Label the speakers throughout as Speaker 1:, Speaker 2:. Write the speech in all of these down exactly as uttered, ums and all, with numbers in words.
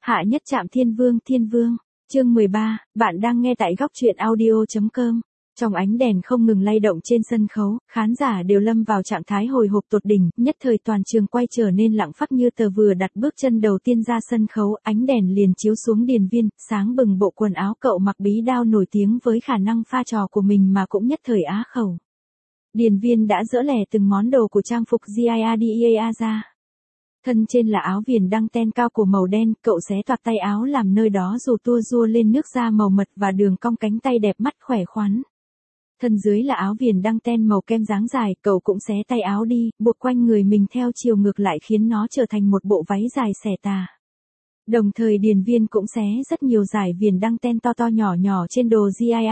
Speaker 1: Hạ nhất trạm thiên vương thiên vương, chương mười ba, bạn đang nghe tại góc truyện audio.com. Trong ánh đèn không ngừng lay động trên sân khấu, khán giả đều lâm vào trạng thái hồi hộp tột đỉnh, nhất thời toàn trường quay trở nên lặng phắc như tờ vừa đặt bước chân đầu tiên ra sân khấu, ánh đèn liền chiếu xuống Điền Viên, sáng bừng bộ quần áo cậu mặc bí đao nổi tiếng với khả năng pha trò của mình mà cũng nhất thời á khẩu. Điền Viên đã dỡ lẻ từng món đồ của trang phục giada ra. Thân trên là áo viền đăng ten cao cổ màu đen, cậu xé toạc tay áo làm nơi đó dù tua rua lên nước da màu mật và đường cong cánh tay đẹp mắt khỏe khoắn. Thân dưới là áo viền đăng ten màu kem dáng dài, cậu cũng xé tay áo đi, buộc quanh người mình theo chiều ngược lại khiến nó trở thành một bộ váy dài xẻ tà. Đồng thời Điền Viên cũng xé rất nhiều dải viền đăng ten to to nhỏ nhỏ trên đồ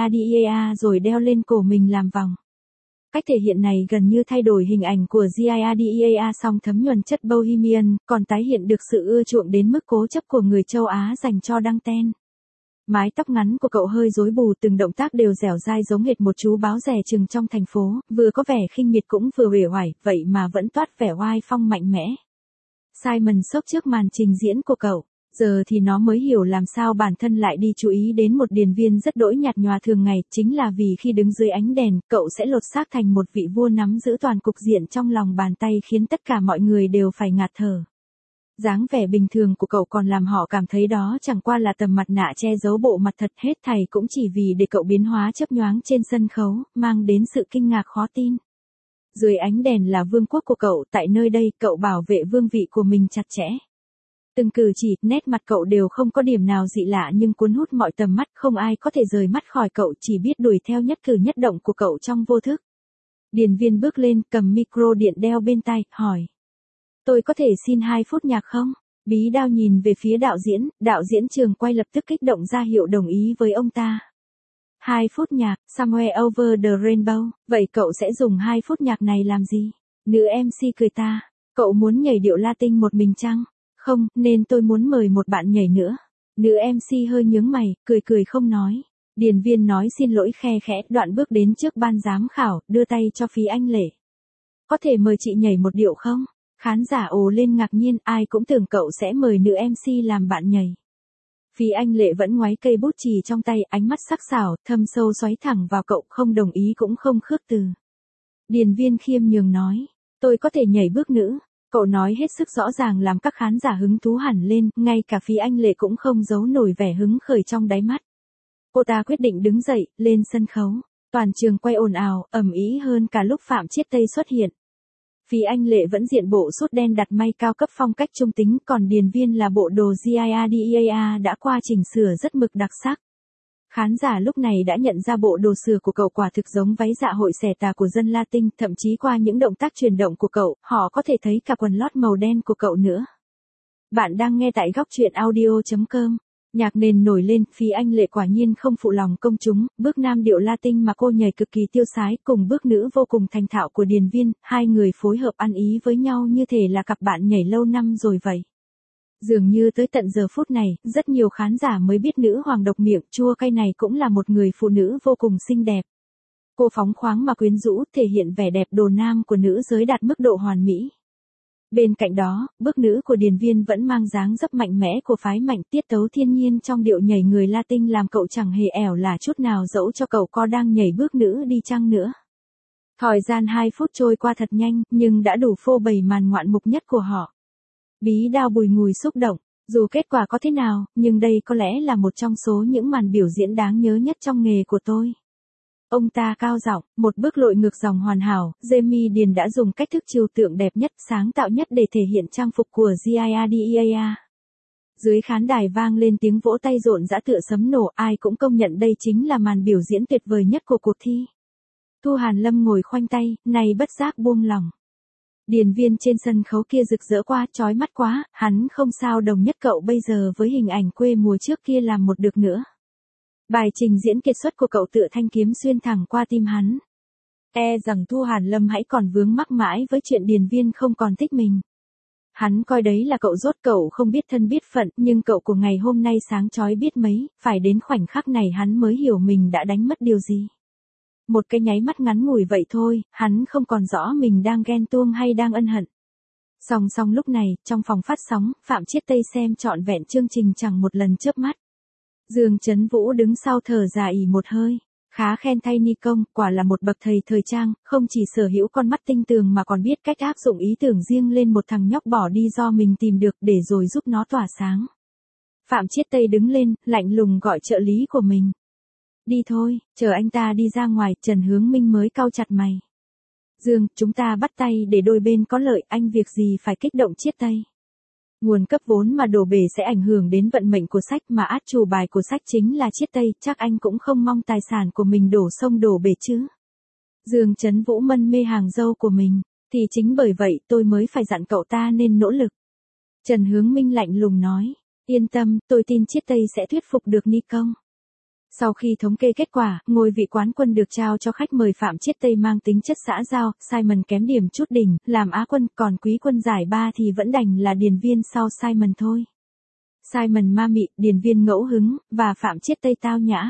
Speaker 1: giada rồi đeo lên cổ mình làm vòng. Cách thể hiện này gần như thay đổi hình ảnh của giada song thấm nhuần chất bohemian, còn tái hiện được sự ưa chuộng đến mức cố chấp của người châu Á dành cho đăng ten. Mái tóc ngắn của cậu hơi rối bù, từng động tác đều dẻo dai giống hệt một chú báo rẻ chừng trong thành phố, vừa có vẻ khinh miệt cũng vừa uể oải, vậy mà vẫn toát vẻ oai phong mạnh mẽ. Simon sốc trước màn trình diễn của cậu. Giờ thì nó mới hiểu làm sao bản thân lại đi chú ý đến một Điền Viên rất đỗi nhạt nhòa thường ngày, chính là vì khi đứng dưới ánh đèn, cậu sẽ lột xác thành một vị vua nắm giữ toàn cục diện trong lòng bàn tay khiến tất cả mọi người đều phải ngạt thở. Dáng vẻ bình thường của cậu còn làm họ cảm thấy đó chẳng qua là tầm mặt nạ che giấu bộ mặt thật, hết thảy cũng chỉ vì để cậu biến hóa chớp nhoáng trên sân khấu, mang đến sự kinh ngạc khó tin. Dưới ánh đèn là vương quốc của cậu, tại nơi đây cậu bảo vệ vương vị của mình chặt chẽ. Từng cử chỉ, nét mặt cậu đều không có điểm nào dị lạ nhưng cuốn hút mọi tầm mắt, không ai có thể rời mắt khỏi cậu, chỉ biết đuổi theo nhất cử nhất động của cậu trong vô thức. Điền Viên bước lên, cầm micro điện đeo bên tai, hỏi. Tôi có thể xin hai phút nhạc không? Bí đao nhìn về phía đạo diễn, đạo diễn trường quay lập tức kích động ra hiệu đồng ý với ông ta. Hai phút nhạc, Somewhere Over the Rainbow, vậy cậu sẽ dùng hai phút nhạc này làm gì? Nữ em xê cười ta, cậu muốn nhảy điệu Latin một mình chăng? Không, nên tôi muốn mời một bạn nhảy nữa. Nữ em xê hơi nhướng mày, cười cười không nói. Điền Viên nói xin lỗi khe khẽ, đoạn bước đến trước ban giám khảo, đưa tay cho Phí Anh Lệ. Có thể mời chị nhảy một điệu không? Khán giả ồ lên ngạc nhiên, ai cũng tưởng cậu sẽ mời nữ em xê làm bạn nhảy. Phí Anh Lệ vẫn ngoáy cây bút chì trong tay, ánh mắt sắc sảo, thâm sâu xoáy thẳng vào cậu, không đồng ý cũng không khước từ. Điền Viên khiêm nhường nói, tôi có thể nhảy bước nữ. Cậu nói hết sức rõ ràng làm các khán giả hứng thú hẳn lên, ngay cả Phí Anh Lệ cũng không giấu nổi vẻ hứng khởi trong đáy mắt. Cô ta quyết định đứng dậy, lên sân khấu. Toàn trường quay ồn ào, ầm ĩ hơn cả lúc Phạm Chiết Tây xuất hiện. Phí Anh Lệ vẫn diện bộ sút đen đặt may cao cấp phong cách trung tính, còn Điền Viên là bộ đồ giada đã qua chỉnh sửa rất mực đặc sắc. Khán giả lúc này đã nhận ra bộ đồ sửa của cậu quả thực giống váy dạ hội xẻ tà của dân Latin, thậm chí qua những động tác chuyển động của cậu, họ có thể thấy cả quần lót màu đen của cậu nữa. Bạn đang nghe tại góc truyện audio.com. Nhạc nền nổi lên, Phí Anh Lệ quả nhiên không phụ lòng công chúng, bước nam điệu Latin mà cô nhảy cực kỳ tiêu sái, cùng bước nữ vô cùng thành thạo của Điền Viên, hai người phối hợp ăn ý với nhau như thể là cặp bạn nhảy lâu năm rồi vậy. Dường như tới tận giờ phút này, rất nhiều khán giả mới biết nữ hoàng độc miệng chua cay này cũng là một người phụ nữ vô cùng xinh đẹp. Cô phóng khoáng mà quyến rũ, thể hiện vẻ đẹp đồ nam của nữ giới đạt mức độ hoàn mỹ. Bên cạnh đó, bước nữ của Điền Viên vẫn mang dáng dấp mạnh mẽ của phái mạnh, tiết tấu thiên nhiên trong điệu nhảy người Latin làm cậu chẳng hề ẻo là chút nào, dẫu cho cậu có đang nhảy bước nữ đi chăng nữa. Thời gian hai phút trôi qua thật nhanh, nhưng đã đủ phô bày màn ngoạn mục nhất của họ. Bí đao bùi ngùi xúc động, dù kết quả có thế nào, nhưng đây có lẽ là một trong số những màn biểu diễn đáng nhớ nhất trong nghề của tôi. Ông ta cao giọng, một bước lội ngược dòng hoàn hảo, Jamie Điền đã dùng cách thức trừu tượng đẹp nhất, sáng tạo nhất để thể hiện trang phục của giada. Dưới khán đài vang lên tiếng vỗ tay rộn rã tựa sấm nổ, ai cũng công nhận đây chính là màn biểu diễn tuyệt vời nhất của cuộc thi. Thu Hàn Lâm ngồi khoanh tay, này bất giác buông lòng. Điền Viên trên sân khấu kia rực rỡ quá, chói mắt quá, hắn không sao đồng nhất cậu bây giờ với hình ảnh quê mùa trước kia làm một được nữa. Bài trình diễn kiệt xuất của cậu tựa thanh kiếm xuyên thẳng qua tim hắn. E rằng Thu Hàn Lâm hãy còn vướng mắc mãi với chuyện Điền Viên không còn thích mình. Hắn coi đấy là cậu rốt, cậu không biết thân biết phận, nhưng cậu của ngày hôm nay sáng chói biết mấy, phải đến khoảnh khắc này hắn mới hiểu mình đã đánh mất điều gì. Một cái nháy mắt ngắn ngủi vậy thôi, hắn không còn rõ mình đang ghen tuông hay đang ân hận. Song song lúc này, trong phòng phát sóng, Phạm Chiết Tây xem trọn vẹn chương trình chẳng một lần chớp mắt. Dương Chấn Vũ đứng sau thở dài ỉ một hơi. Khá khen thay Ni Công, quả là một bậc thầy thời trang, không chỉ sở hữu con mắt tinh tường mà còn biết cách áp dụng ý tưởng riêng lên một thằng nhóc bỏ đi do mình tìm được để rồi giúp nó tỏa sáng. Phạm Chiết Tây đứng lên, lạnh lùng gọi trợ lý của mình. Đi thôi, chờ anh ta đi ra ngoài, Trần Hướng Minh mới cau chặt mày. Dương, chúng ta bắt tay để đôi bên có lợi, anh việc gì phải kích động Chiết Tây. Nguồn cấp vốn mà đổ bể sẽ ảnh hưởng đến vận mệnh của sách mà át chủ bài của sách chính là Chiết Tây, chắc anh cũng không mong tài sản của mình đổ sông đổ bể chứ. Dương Chấn Vũ mân mê hàng dâu của mình, thì chính bởi vậy tôi mới phải dặn cậu ta nên nỗ lực. Trần Hướng Minh lạnh lùng nói, yên tâm, tôi tin Chiết Tây sẽ thuyết phục được Ni Công. Sau khi thống kê kết quả, ngôi vị quán quân được trao cho khách mời Phạm Chiết Tây mang tính chất xã giao, Simon kém điểm chút đỉnh, làm Á quân, còn quý quân giải ba thì vẫn đành là điền viên sau Simon thôi. Simon ma mị, điền viên ngẫu hứng, và Phạm Chiết Tây tao nhã.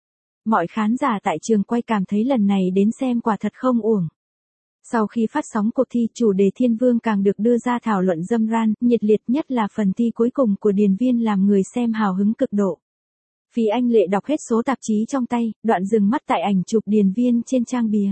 Speaker 1: Mọi khán giả tại trường quay cảm thấy lần này đến xem quả thật không uổng. Sau khi phát sóng cuộc thi, chủ đề Thiên Vương càng được đưa ra thảo luận râm ran, nhiệt liệt nhất là phần thi cuối cùng của điền viên làm người xem hào hứng cực độ. Phí Anh Lệ đọc hết số tạp chí trong tay, đoạn dừng mắt tại ảnh chụp điền viên trên trang bìa.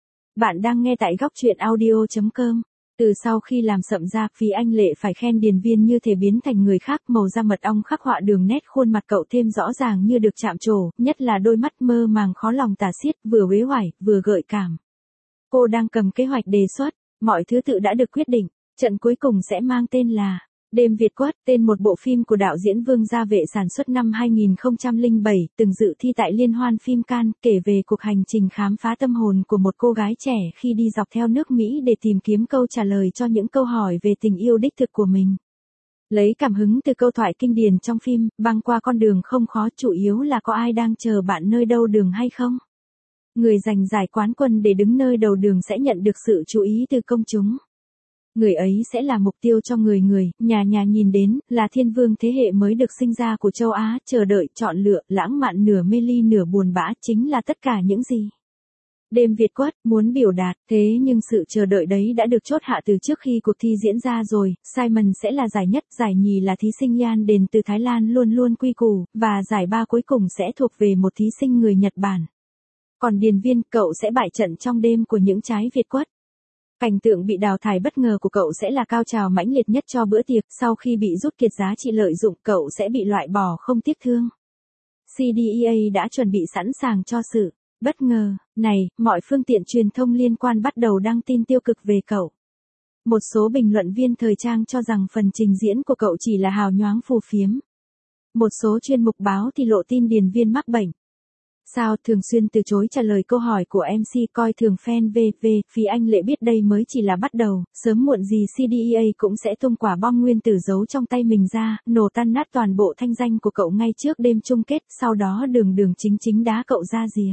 Speaker 1: Bạn đang nghe tại góc truyện audio chấm com. Từ sau khi làm sậm da, Phí Anh Lệ phải khen điền viên như thể biến thành người khác, màu da mật ong khắc họa đường nét khuôn mặt cậu thêm rõ ràng như được chạm trổ, nhất là đôi mắt mơ màng khó lòng tả xiết, vừa uể oải, vừa gợi cảm. Cô đang cầm kế hoạch đề xuất, mọi thứ tự đã được quyết định, trận cuối cùng sẽ mang tên là Đêm Việt Quất, tên một bộ phim của đạo diễn Vương Gia Vệ sản xuất năm hai nghìn không trăm lẻ bảy, từng dự thi tại Liên hoan phim Cannes, kể về cuộc hành trình khám phá tâm hồn của một cô gái trẻ khi đi dọc theo nước Mỹ để tìm kiếm câu trả lời cho những câu hỏi về tình yêu đích thực của mình. Lấy cảm hứng từ câu thoại kinh điển trong phim, băng qua con đường không khó, chủ yếu là có ai đang chờ bạn nơi đâu đường hay không? Người giành giải quán quân để đứng nơi đầu đường sẽ nhận được sự chú ý từ công chúng. Người ấy sẽ là mục tiêu cho người người, nhà nhà nhìn đến, là thiên vương thế hệ mới được sinh ra của châu Á, chờ đợi, chọn lựa, lãng mạn nửa mê ly nửa buồn bã chính là tất cả những gì Đêm Việt Quất muốn biểu đạt, thế nhưng sự chờ đợi đấy đã được chốt hạ từ trước khi cuộc thi diễn ra rồi. Simon sẽ là giải nhất, giải nhì là thí sinh Yan đến từ Thái Lan luôn luôn quy củ, và giải ba cuối cùng sẽ thuộc về một thí sinh người Nhật Bản. Còn điền viên, cậu sẽ bại trận trong đêm của những trái Việt Quất. Cảnh tượng bị đào thải bất ngờ của cậu sẽ là cao trào mãnh liệt nhất cho bữa tiệc, sau khi bị rút kiệt giá trị lợi dụng, cậu sẽ bị loại bỏ không tiếc thương. xê đê e a đã chuẩn bị sẵn sàng cho sự bất ngờ này, mọi phương tiện truyền thông liên quan bắt đầu đăng tin tiêu cực về cậu. Một số bình luận viên thời trang cho rằng phần trình diễn của cậu chỉ là hào nhoáng phù phiếm. Một số chuyên mục báo thì lộ tin điền viên mắc bệnh sao, thường xuyên từ chối trả lời câu hỏi của em xê, coi thường fan vê vê. Phí Anh Lệ biết đây mới chỉ là bắt đầu, sớm muộn gì xê đê e a cũng sẽ tung quả bom nguyên tử giấu trong tay mình ra, nổ tan nát toàn bộ thanh danh của cậu ngay trước đêm chung kết, sau đó đường đường chính chính đá cậu ra rìa.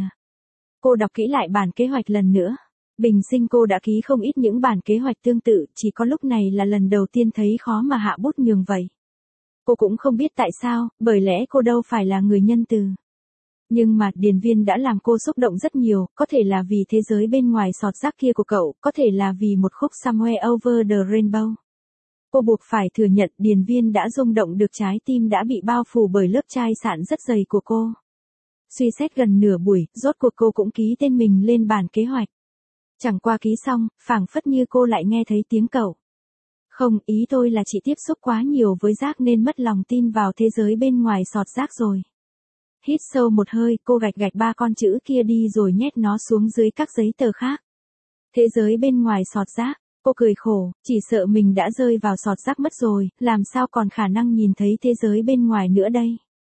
Speaker 1: Cô đọc kỹ lại bản kế hoạch lần nữa. Bình sinh cô đã ký không ít những bản kế hoạch tương tự, chỉ có lúc này là lần đầu tiên thấy khó mà hạ bút nhường vậy. Cô cũng không biết tại sao, bởi lẽ cô đâu phải là người nhân từ. Nhưng mà, điền viên đã làm cô xúc động rất nhiều, có thể là vì thế giới bên ngoài sọt rác kia của cậu, có thể là vì một khúc Somewhere Over the Rainbow. Cô buộc phải thừa nhận điền viên đã rung động được, trái tim đã bị bao phủ bởi lớp chai sạn rất dày của cô. Suy xét gần nửa buổi, rốt cuộc cô cũng ký tên mình lên bản kế hoạch. Chẳng qua ký xong, phảng phất như cô lại nghe thấy tiếng cậu. Không, ý tôi là chị tiếp xúc quá nhiều với rác nên mất lòng tin vào thế giới bên ngoài sọt rác rồi. Hít sâu một hơi, cô gạch gạch ba con chữ kia đi rồi nhét nó xuống dưới các giấy tờ khác. Thế giới bên ngoài sọt rác, cô cười khổ, chỉ sợ mình đã rơi vào sọt rác mất rồi, làm sao còn khả năng nhìn thấy thế giới bên ngoài nữa đây.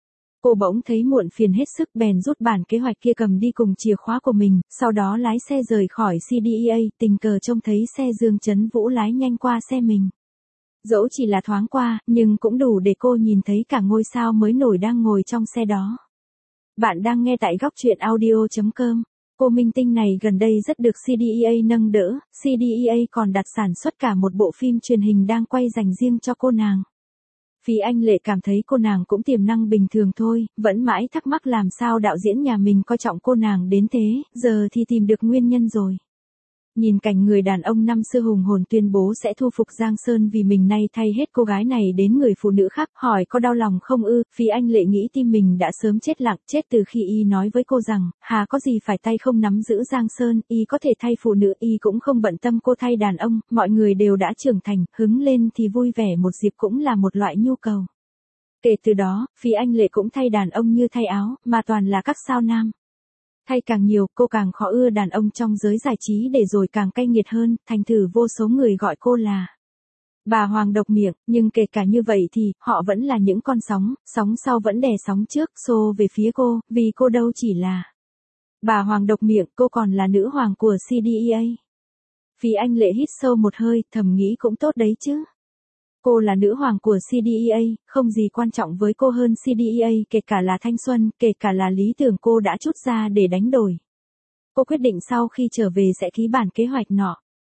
Speaker 1: Cô bỗng thấy muộn phiền hết sức, bèn rút bản kế hoạch kia cầm đi cùng chìa khóa của mình, sau đó lái xe rời khỏi xê đê e a, tình cờ trông thấy xe Dương Chấn Vũ lái nhanh qua xe mình. Dẫu chỉ là thoáng qua, nhưng cũng đủ để cô nhìn thấy cả ngôi sao mới nổi đang ngồi trong xe đó. Bạn đang nghe tại góc truyện audio chấm com. Cô minh tinh này gần đây rất được xê đê e a nâng đỡ, xê đê e a còn đặt sản xuất cả một bộ phim truyền hình đang quay dành riêng cho cô nàng. Phí Anh Lệ cảm thấy cô nàng cũng tiềm năng bình thường thôi, vẫn mãi thắc mắc làm sao đạo diễn nhà mình coi trọng cô nàng đến thế, giờ thì tìm được nguyên nhân rồi. Nhìn cảnh người đàn ông năm xưa hùng hồn tuyên bố sẽ thu phục Giang Sơn vì mình nay thay hết cô gái này đến người phụ nữ khác, hỏi có đau lòng không ư? Phí Anh Lệ nghĩ tim mình đã sớm chết lặng, chết từ khi y nói với cô rằng, hà có gì phải tay không nắm giữ Giang Sơn, y có thể thay phụ nữ, y cũng không bận tâm cô thay đàn ông, mọi người đều đã trưởng thành, hứng lên thì vui vẻ một dịp cũng là một loại nhu cầu. Kể từ đó, Phí Anh Lệ cũng thay đàn ông như thay áo, mà toàn là các sao nam. Thay càng nhiều, cô càng khó ưa đàn ông trong giới giải trí để rồi càng cay nghiệt hơn, thành thử vô số người gọi cô là bà Hoàng độc miệng, nhưng kể cả như vậy thì, họ vẫn là những con sóng, sóng sau vẫn đè sóng trước, xô về phía cô, vì cô đâu chỉ là bà Hoàng độc miệng, cô còn là nữ hoàng của xê đê e a. Phí Anh Lệ hít sâu một hơi, thầm nghĩ cũng tốt đấy chứ. Cô là nữ hoàng của xê đê e a, không gì quan trọng với cô hơn xê đê e a, kể cả là thanh xuân, kể cả là lý tưởng cô đã trút ra để đánh đổi. Cô quyết định sau khi trở về sẽ ký bản kế hoạch nọ.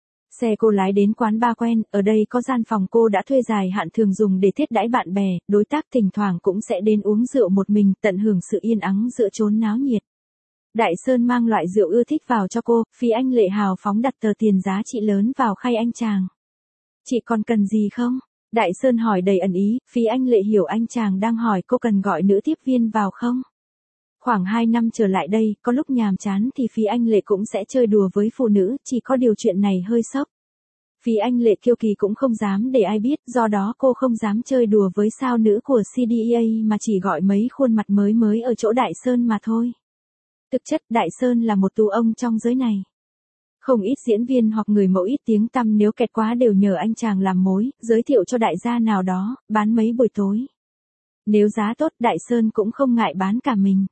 Speaker 1: Xe cô lái đến quán bar quen, ở đây có gian phòng cô đã thuê dài hạn thường dùng để thiết đãi bạn bè, đối tác thỉnh thoảng cũng sẽ đến uống rượu một mình, tận hưởng sự yên ắng giữa chốn náo nhiệt. Đại Sơn mang loại rượu ưa thích vào cho cô, Phí Anh Lệ hào phóng đặt tờ tiền giá trị lớn vào khay anh chàng. Chị còn cần gì không? Đại Sơn hỏi đầy ẩn ý, Phí Anh Lệ hiểu anh chàng đang hỏi cô cần gọi nữ tiếp viên vào không? Khoảng hai năm trở lại đây, có lúc nhàm chán thì Phí Anh Lệ cũng sẽ chơi đùa với phụ nữ, chỉ có điều chuyện này hơi sốc. Phí Anh Lệ kiêu kỳ cũng không dám để ai biết, do đó cô không dám chơi đùa với sao nữ của xê đê e a mà chỉ gọi mấy khuôn mặt mới mới ở chỗ Đại Sơn mà thôi. Thực chất Đại Sơn là một tú ông trong giới này. Không ít diễn viên hoặc người mẫu ít tiếng tăm nếu kẹt quá đều nhờ anh chàng làm mối, giới thiệu cho đại gia nào đó, bán mấy buổi tối. Nếu giá tốt Đại Sơn cũng không ngại bán cả mình.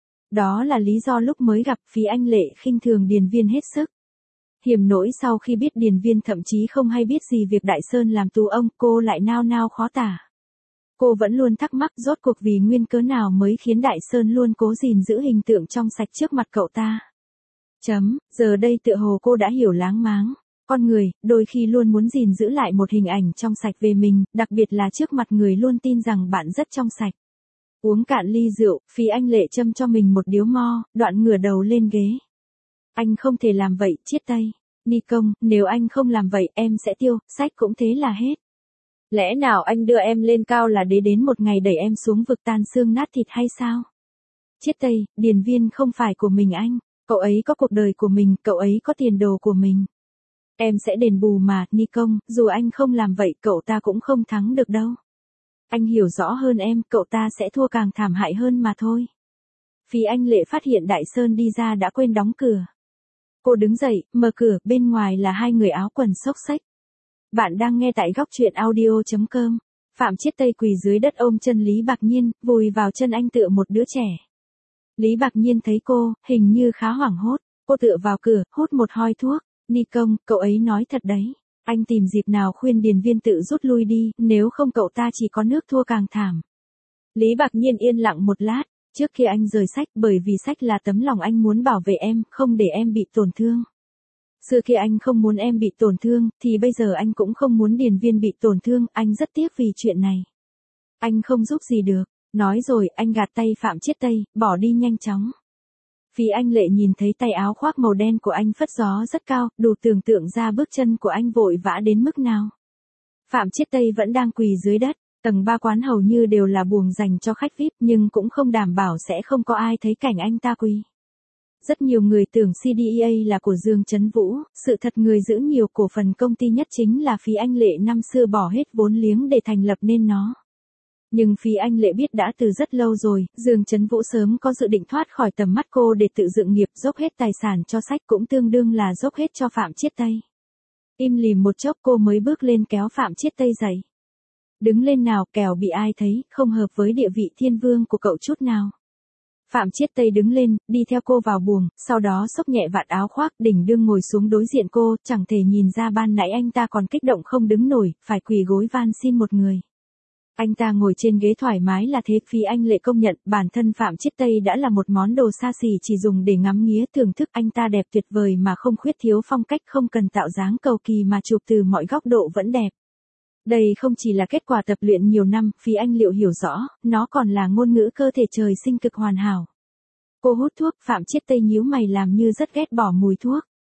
Speaker 1: Đó là lý do lúc mới gặp Phí Anh Lệ khinh thường Điền Viên hết sức. Hiểm nỗi sau khi biết Điền Viên thậm chí không hay biết gì việc Đại Sơn làm tú ông, cô lại nao nao khó tả. Cô vẫn luôn thắc mắc rốt cuộc vì nguyên cớ nào mới khiến Đại Sơn luôn cố gìn giữ hình tượng trong sạch trước mặt cậu ta. Chấm, giờ đây tựa hồ cô đã hiểu láng máng. Con người, đôi khi luôn muốn gìn giữ lại một hình ảnh trong sạch về mình, đặc biệt là trước mặt người luôn tin rằng bạn rất trong sạch. Uống cạn ly rượu, Phí Anh Lệ châm cho mình một điếu mo, đoạn ngửa đầu lên ghế. Anh không thể làm vậy, chiết tay. Ni công, nếu anh không làm vậy, em sẽ tiêu, sách cũng thế là hết. Lẽ nào anh đưa em lên cao là để đến một ngày đẩy em xuống vực tan xương nát thịt hay sao? Chiết tay, Điền Viên không phải của mình anh. Cậu ấy có cuộc đời của mình, cậu ấy có tiền đồ của mình. Em sẽ đền bù mà, Ni công, dù anh không làm vậy cậu ta cũng không thắng được đâu. Anh hiểu rõ hơn em, cậu ta sẽ thua càng thảm hại hơn mà thôi. Phí Anh Lệ phát hiện Đại Sơn đi ra đã quên đóng cửa. Cô đứng dậy, mở cửa, bên ngoài là hai người áo quần xốc xếch. Bạn đang nghe tại góc truyện audio chấm com. Phạm Chiết Tây quỳ dưới đất ôm chân Lý Bạc Nhiên, vùi vào chân anh tựa một đứa trẻ. Lý Bạc Nhiên thấy cô, hình như khá hoảng hốt. Cô tựa vào cửa, hút một hoi thuốc. Ni công, cậu ấy nói thật đấy. Anh tìm dịp nào khuyên Điền Viên tự rút lui đi, nếu không cậu ta chỉ có nước thua càng thảm. Lý Bạc Nhiên yên lặng một lát, trước khi anh rời sách, bởi vì sách là tấm lòng anh muốn bảo vệ em, không để em bị tổn thương. Xưa khi anh không muốn em bị tổn thương, thì bây giờ anh cũng không muốn Điền Viên bị tổn thương, anh rất tiếc vì chuyện này. Anh không giúp gì được. Nói rồi, anh gạt tay Phạm Chiết Tây, bỏ đi nhanh chóng. Phí Anh Lệ nhìn thấy tay áo khoác màu đen của anh phất gió rất cao, đủ tưởng tượng ra bước chân của anh vội vã đến mức nào. Phạm Chiết Tây vẫn đang quỳ dưới đất, tầng ba quán hầu như đều là buồng dành cho khách vi ai pi, nhưng cũng không đảm bảo sẽ không có ai thấy cảnh anh ta quỳ. Rất nhiều người tưởng xê đê e a là của Dương Trấn Vũ, sự thật người giữ nhiều cổ phần công ty nhất chính là Phí Anh Lệ năm xưa bỏ hết vốn liếng để thành lập nên nó. Nhưng Phí Anh Lệ biết đã từ rất lâu rồi, Dương Trấn Vũ sớm có dự định thoát khỏi tầm mắt cô để tự dựng nghiệp, dốc hết tài sản cho sách cũng tương đương là dốc hết cho Phạm Chiết Tây. Im lìm một chốc cô mới bước lên kéo Phạm Chiết Tây dậy. Đứng lên nào, kẻo bị ai thấy, không hợp với địa vị thiên vương của cậu chút nào. Phạm Chiết Tây đứng lên, đi theo cô vào buồng, sau đó xốc nhẹ vạt áo khoác, đỉnh đương ngồi xuống đối diện cô, chẳng thể nhìn ra ban nãy anh ta còn kích động không đứng nổi, phải quỳ gối van xin một người. Anh ta ngồi trên ghế thoải mái là thế. Phí Anh Lệ công nhận bản thân Phạm Chiết Tây đã là một món đồ xa xỉ chỉ dùng để ngắm nghía thưởng thức. Anh ta đẹp tuyệt vời mà không khuyết thiếu phong cách, không cần tạo dáng cầu kỳ mà chụp từ mọi góc độ vẫn đẹp. Đây không chỉ là kết quả tập luyện nhiều năm, Phí Anh Liệu hiểu rõ, nó còn là ngôn ngữ cơ thể trời sinh cực hoàn hảo. Cô hút thuốc, Phạm Chiết Tây nhíu mày làm như rất ghét bỏ mùi thuốc.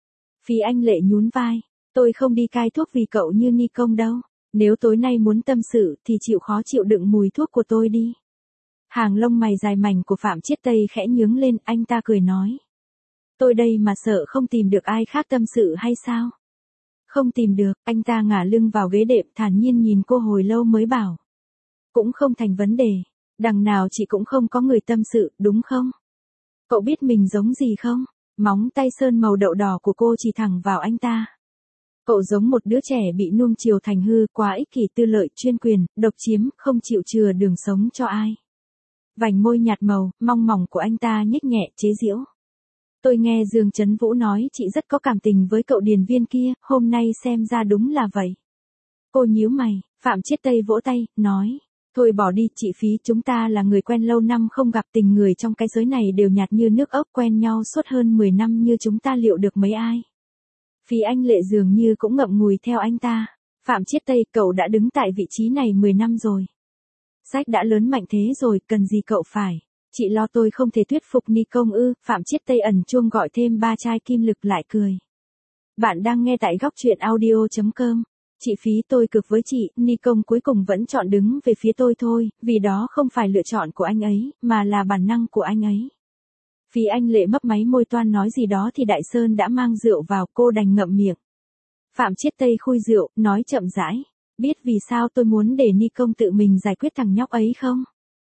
Speaker 1: Phí Anh Lệ nhún vai. Tôi không đi cai thuốc vì cậu như Ni Công đâu. Nếu tối nay muốn tâm sự thì chịu khó chịu đựng mùi thuốc của tôi đi. Hàng lông mày dài mảnh của Phạm Chiết Tây khẽ nhướng lên, anh ta cười nói. Tôi đây mà sợ không tìm được ai khác tâm sự hay sao? Không tìm được, anh ta ngả lưng vào ghế đệm thản nhiên nhìn cô hồi lâu mới bảo. Cũng không thành vấn đề, đằng nào chị cũng không có người tâm sự, đúng không? Cậu biết mình giống gì không? Móng tay sơn màu đậu đỏ của cô chỉ thẳng vào anh ta. Cậu giống một đứa trẻ bị nuông chiều thành hư, quá ích kỷ tư lợi, chuyên quyền, độc chiếm, không chịu chừa đường sống cho ai. Vành môi nhạt màu, mong mỏng của anh ta nhếch nhẹ, chế giễu. Tôi nghe Dương Trấn Vũ nói chị rất có cảm tình với cậu điền viên kia, hôm nay xem ra đúng là vậy. Cô nhíu mày, Phạm Chiết Tây vỗ tay, nói. Thôi bỏ đi, chị Phí, chúng ta là người quen lâu năm không gặp, tình người trong cái giới này đều nhạt như nước ốc, quen nhau suốt hơn mười năm như chúng ta liệu được mấy ai. Phí Anh Lệ dường như cũng ngậm ngùi theo anh ta. Phạm Chiết Tây, cậu đã đứng tại vị trí này mười năm rồi. Sách đã lớn mạnh thế rồi, cần gì cậu phải. Chị lo tôi không thể thuyết phục Ni Công ư? Phạm Chiết Tây ẩn chuông gọi thêm ba chai kim lực lại cười. Bạn đang nghe tại góc truyện audio chấm com. Chị Phí, tôi cực với chị, Ni Công cuối cùng vẫn chọn đứng về phía tôi thôi, vì đó không phải lựa chọn của anh ấy, mà là bản năng của anh ấy. Phí Anh Lệ mấp máy môi toan nói gì đó thì Đại Sơn đã mang rượu vào, cô đành ngậm miệng. Phạm Chiết Tây khui rượu, nói chậm rãi. Biết vì sao tôi muốn để Ni Công tự mình giải quyết thằng nhóc ấy không?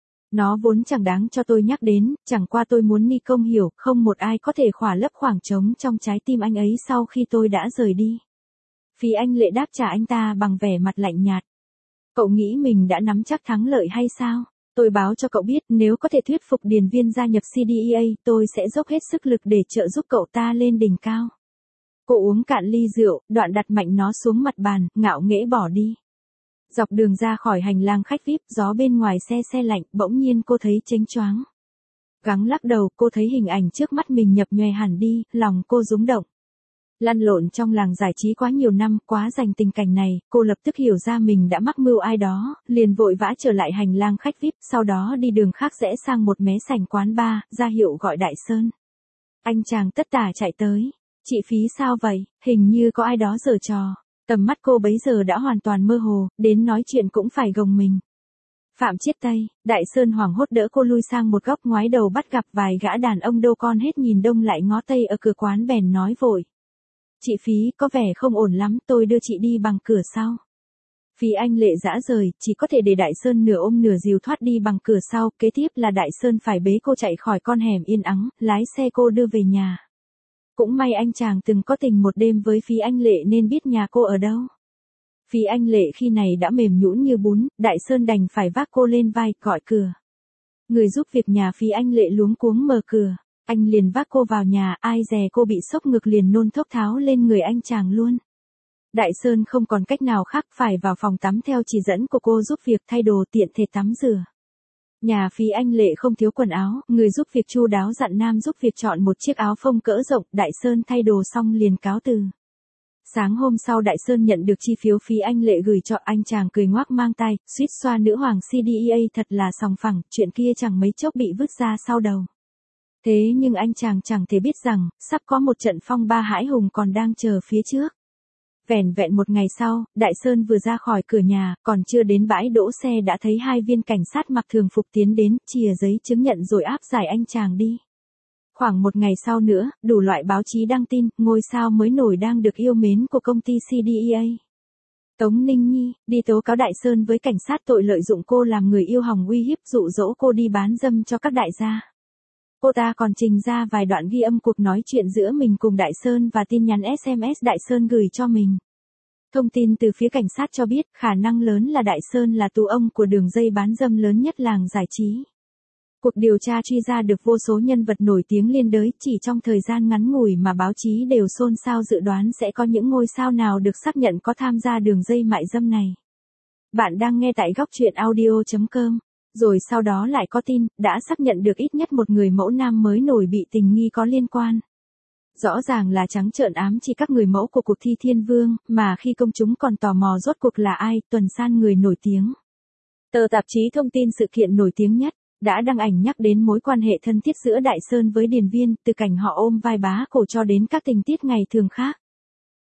Speaker 1: Nó vốn chẳng đáng cho tôi nhắc đến, chẳng qua tôi muốn Ni Công hiểu, không một ai có thể khỏa lấp khoảng trống trong trái tim anh ấy sau khi tôi đã rời đi. Phí Anh Lệ đáp trả anh ta bằng vẻ mặt lạnh nhạt. Cậu nghĩ mình đã nắm chắc thắng lợi hay sao? Tôi báo cho cậu biết, nếu có thể thuyết phục điền viên gia nhập xê đê e a, tôi sẽ dốc hết sức lực để trợ giúp cậu ta lên đỉnh cao. Cô uống cạn ly rượu, đoạn đặt mạnh nó xuống mặt bàn, ngạo nghễ bỏ đi. Dọc đường ra khỏi hành lang khách vi ai pi, gió bên ngoài xe xe lạnh, bỗng nhiên cô thấy chếnh choáng. Gắng lắc đầu, cô thấy hình ảnh trước mắt mình nhập nhòe hẳn đi, lòng cô rúng động. Lăn lộn trong làng giải trí quá nhiều năm, quá dành tình cảnh này, cô lập tức hiểu ra mình đã mắc mưu ai đó, liền vội vã trở lại hành lang khách vi ai pi, sau đó đi đường khác rẽ sang một mé sảnh quán bar, ra hiệu gọi Đại Sơn. Anh chàng tất tả chạy tới. Chị Phí sao vậy, hình như có ai đó giở trò. Tầm mắt cô bấy giờ đã hoàn toàn mơ hồ, đến nói chuyện cũng phải gồng mình. Phạm Chiết Tây, Đại Sơn hoảng hốt đỡ cô lui sang một góc, ngoái đầu bắt gặp vài gã đàn ông đô con hết nhìn đông lại ngó tây ở cửa quán, bèn nói vội. Chị Phí, có vẻ không ổn lắm, tôi đưa chị đi bằng cửa sau. Phí Anh Lệ dã rời, chỉ có thể để Đại Sơn nửa ôm nửa dìu thoát đi bằng cửa sau, kế tiếp là Đại Sơn phải bế cô chạy khỏi con hẻm yên ắng, lái xe cô đưa về nhà. Cũng may anh chàng từng có tình một đêm với Phí Anh Lệ nên biết nhà cô ở đâu. Phí Anh Lệ khi này đã mềm nhũn như bún, Đại Sơn đành phải vác cô lên vai, gọi cửa. Người giúp việc nhà Phí Anh Lệ luống cuống mở cửa. Anh liền vác cô vào nhà, ai dè cô bị sốc ngực liền nôn thốc tháo lên người anh chàng luôn. Đại Sơn không còn cách nào khác, phải vào phòng tắm theo chỉ dẫn của cô giúp việc, thay đồ tiện thể tắm rửa. Nhà Phí Anh Lệ không thiếu quần áo, người giúp việc chu đáo dặn nam giúp việc chọn một chiếc áo phông cỡ rộng, Đại Sơn thay đồ xong liền cáo từ. Sáng hôm sau Đại Sơn nhận được chi phiếu Phí Anh Lệ gửi cho, anh chàng cười ngoác mang tay, suýt xoa nữ hoàng xê đê e a, thật là sòng phẳng, chuyện kia chẳng mấy chốc bị vứt ra sau đầu. Thế nhưng anh chàng chẳng thể biết rằng, sắp có một trận phong ba hãi hùng còn đang chờ phía trước. Vẻn vẹn một ngày sau, Đại Sơn vừa ra khỏi cửa nhà, còn chưa đến bãi đỗ xe đã thấy hai viên cảnh sát mặc thường phục tiến đến, chìa giấy chứng nhận rồi áp giải anh chàng đi. Khoảng một ngày sau nữa, đủ loại báo chí đăng tin, ngôi sao mới nổi đang được yêu mến của công ty xê đê e a. Tống Ninh Nhi, đi tố cáo Đại Sơn với cảnh sát tội lợi dụng cô làm người yêu hòng uy hiếp dụ dỗ cô đi bán dâm cho các đại gia. Cô ta còn trình ra vài đoạn ghi âm cuộc nói chuyện giữa mình cùng Đại Sơn và tin nhắn ét em ét Đại Sơn gửi cho mình. Thông tin từ phía cảnh sát cho biết khả năng lớn là Đại Sơn là tù ông của đường dây bán dâm lớn nhất làng giải trí. Cuộc điều tra truy ra được vô số nhân vật nổi tiếng liên đới, chỉ trong thời gian ngắn ngủi mà báo chí đều xôn xao dự đoán sẽ có những ngôi sao nào được xác nhận có tham gia đường dây mại dâm này. Bạn đang nghe tại góc truyện audio chấm com. Rồi sau đó lại có tin, đã xác nhận được ít nhất một người mẫu nam mới nổi bị tình nghi có liên quan. Rõ ràng là trắng trợn ám chỉ các người mẫu của cuộc thi Thiên Vương, mà khi công chúng còn tò mò rốt cuộc là ai, Tuần San người nổi tiếng. Tờ tạp chí thông tin sự kiện nổi tiếng nhất, đã đăng ảnh nhắc đến mối quan hệ thân thiết giữa Đại Sơn với Điền Viên, từ cảnh họ ôm vai bá cổ cho đến các tình tiết ngày thường khác.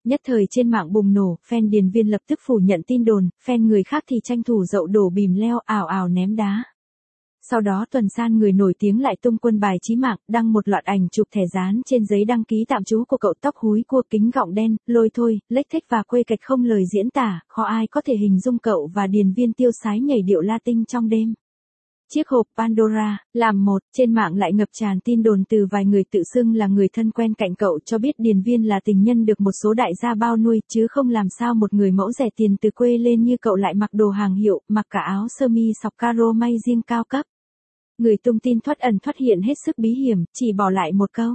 Speaker 1: Nhất thời trên mạng bùng nổ, fan Điền Viên lập tức phủ nhận tin đồn, fan người khác thì tranh thủ dậu đổ bìm leo ào ào ném đá. Sau đó Tuần San người nổi tiếng lại tung quân bài chí mạng, đăng một loạt ảnh chụp thẻ dán trên giấy đăng ký tạm trú của cậu tóc húi cua kính gọng đen, lôi thôi, lếch thếch và quê kệch không lời diễn tả, khó ai có thể hình dung cậu và Điền Viên tiêu sái nhảy điệu Latin trong đêm. Chiếc hộp Pandora, làm một, trên mạng lại ngập tràn tin đồn từ vài người tự xưng là người thân quen cạnh cậu cho biết Điền Viên là tình nhân được một số đại gia bao nuôi, chứ không làm sao một người mẫu rẻ tiền từ quê lên như cậu lại mặc đồ hàng hiệu, mặc cả áo sơ mi sọc caro may riêng cao cấp. Người tung tin thoát ẩn thoát hiện hết sức bí hiểm, chỉ bỏ lại một câu.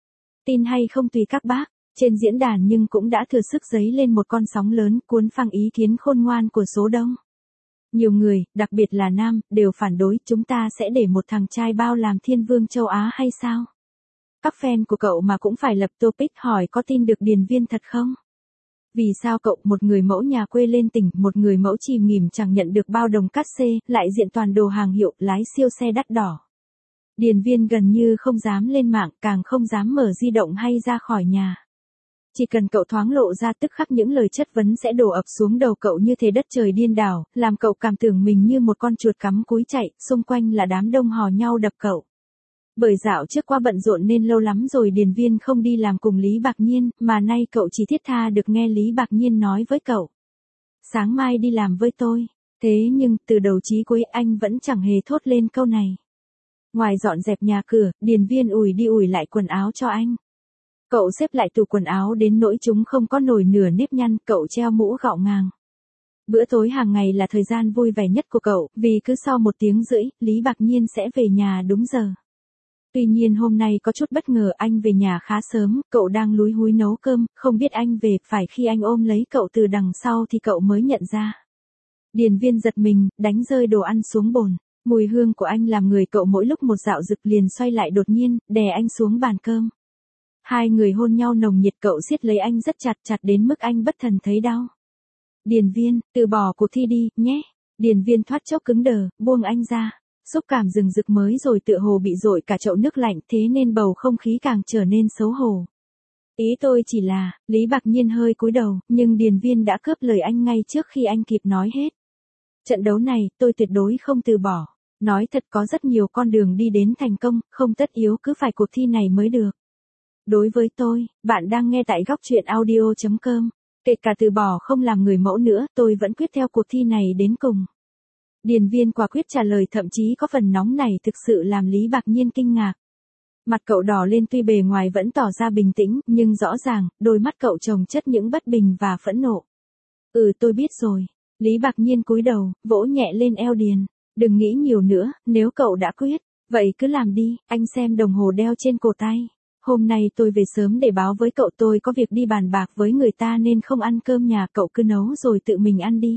Speaker 1: Tin hay không tùy các bác, trên diễn đàn nhưng cũng đã thừa sức dấy lên một con sóng lớn cuốn phăng ý kiến khôn ngoan của số đông. Nhiều người, đặc biệt là nam, đều phản đối chúng ta sẽ để một thằng trai bao làm thiên vương châu Á hay sao? Các fan của cậu mà cũng phải lập topic hỏi có tin được Điền Viên thật không? Vì sao cậu, một người mẫu nhà quê lên tỉnh, một người mẫu chìm nghỉm chẳng nhận được bao đồng cát xê, lại diện toàn đồ hàng hiệu, lái siêu xe đắt đỏ? Điền Viên gần như không dám lên mạng, càng không dám mở di động hay ra khỏi nhà. Chỉ cần cậu thoáng lộ ra tức khắc những lời chất vấn sẽ đổ ập xuống đầu cậu như thế đất trời điên đảo, làm cậu cảm tưởng mình như một con chuột cắm cúi chạy, xung quanh là đám đông hò nhau đập cậu. Bởi dạo trước qua bận rộn nên lâu lắm rồi Điền Viên không đi làm cùng Lý Bạc Nhiên, mà nay cậu chỉ thiết tha được nghe Lý Bạc Nhiên nói với cậu. Sáng mai đi làm với tôi. Thế nhưng, từ đầu chí cuối anh vẫn chẳng hề thốt lên câu này. Ngoài dọn dẹp nhà cửa, Điền Viên ủi đi ủi lại quần áo cho anh. Cậu xếp lại tủ quần áo đến nỗi chúng không có nổi nửa nếp nhăn, cậu treo mũ gạo ngàng. Bữa tối hàng ngày là thời gian vui vẻ nhất của cậu, vì cứ sau một tiếng rưỡi, Lý Bạc Nhiên sẽ về nhà đúng giờ. Tuy nhiên hôm nay có chút bất ngờ, anh về nhà khá sớm, cậu đang lúi húi nấu cơm, không biết anh về, phải khi anh ôm lấy cậu từ đằng sau thì cậu mới nhận ra. Điền Viên giật mình, đánh rơi đồ ăn xuống bồn. Mùi hương của anh làm người cậu mỗi lúc một dạo dực, liền xoay lại đột nhiên, đè anh xuống bàn cơm. Hai người hôn nhau nồng nhiệt, cậu siết lấy anh rất chặt, chặt đến mức anh bất thần thấy đau. Điền Viên, từ bỏ cuộc thi đi, nhé. Điền Viên thoát chốc cứng đờ, buông anh ra. Xúc cảm rừng rực mới rồi tựa hồ bị dội cả chậu nước lạnh, thế nên bầu không khí càng trở nên xấu hổ. Ý tôi chỉ là, Lý Bạc Nhiên hơi cúi đầu, nhưng Điền Viên đã cướp lời anh ngay trước khi anh kịp nói hết. Trận đấu này, tôi tuyệt đối không từ bỏ. Nói thật có rất nhiều con đường đi đến thành công, không tất yếu cứ phải cuộc thi này mới được. Đối với tôi, bạn đang nghe tại góc truyện audio chấm com. Kể cả từ bỏ không làm người mẫu nữa, tôi vẫn quyết theo cuộc thi này đến cùng. Điền Viên quả quyết trả lời, thậm chí có phần nóng này thực sự làm Lý Bạc Nhiên kinh ngạc. Mặt cậu đỏ lên, tuy bề ngoài vẫn tỏ ra bình tĩnh, nhưng rõ ràng, đôi mắt cậu chồng chất những bất bình và phẫn nộ. Ừ, tôi biết rồi. Lý Bạc Nhiên cúi đầu, vỗ nhẹ lên eo Điền. Đừng nghĩ nhiều nữa, nếu cậu đã quyết, vậy cứ làm đi. Anh xem đồng hồ đeo trên cổ tay. Hôm nay tôi về sớm để báo với cậu tôi có việc đi bàn bạc với người ta nên không ăn cơm nhà, cậu cứ nấu rồi tự mình ăn đi.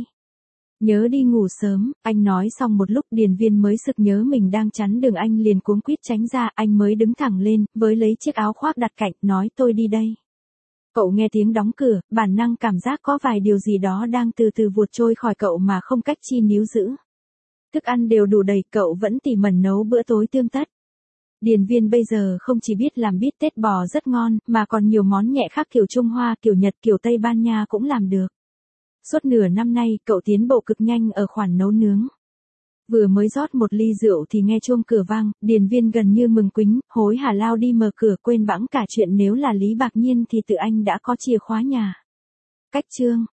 Speaker 1: Nhớ đi ngủ sớm, anh nói xong một lúc Điền Viên mới sực nhớ mình đang chắn đường, anh liền cuống quýt tránh ra, anh mới đứng thẳng lên, với lấy chiếc áo khoác đặt cạnh, nói tôi đi đây. Cậu nghe tiếng đóng cửa, bản năng cảm giác có vài điều gì đó đang từ từ vụt trôi khỏi cậu mà không cách chi níu giữ. Thức ăn đều đủ đầy, cậu vẫn tỉ mẩn nấu bữa tối tươm tất. Điền Viên bây giờ không chỉ biết làm bít tết bò rất ngon, mà còn nhiều món nhẹ khác kiểu Trung Hoa, kiểu Nhật, kiểu Tây Ban Nha cũng làm được. Suốt nửa năm nay, cậu tiến bộ cực nhanh ở khoản nấu nướng. Vừa mới rót một ly rượu thì nghe chuông cửa vang, Điền Viên gần như mừng quính, hối hả lao đi mở cửa, quên bẵng cả chuyện nếu là Lý Bạc Nhiên thì tự anh đã có chìa khóa nhà. Cách chương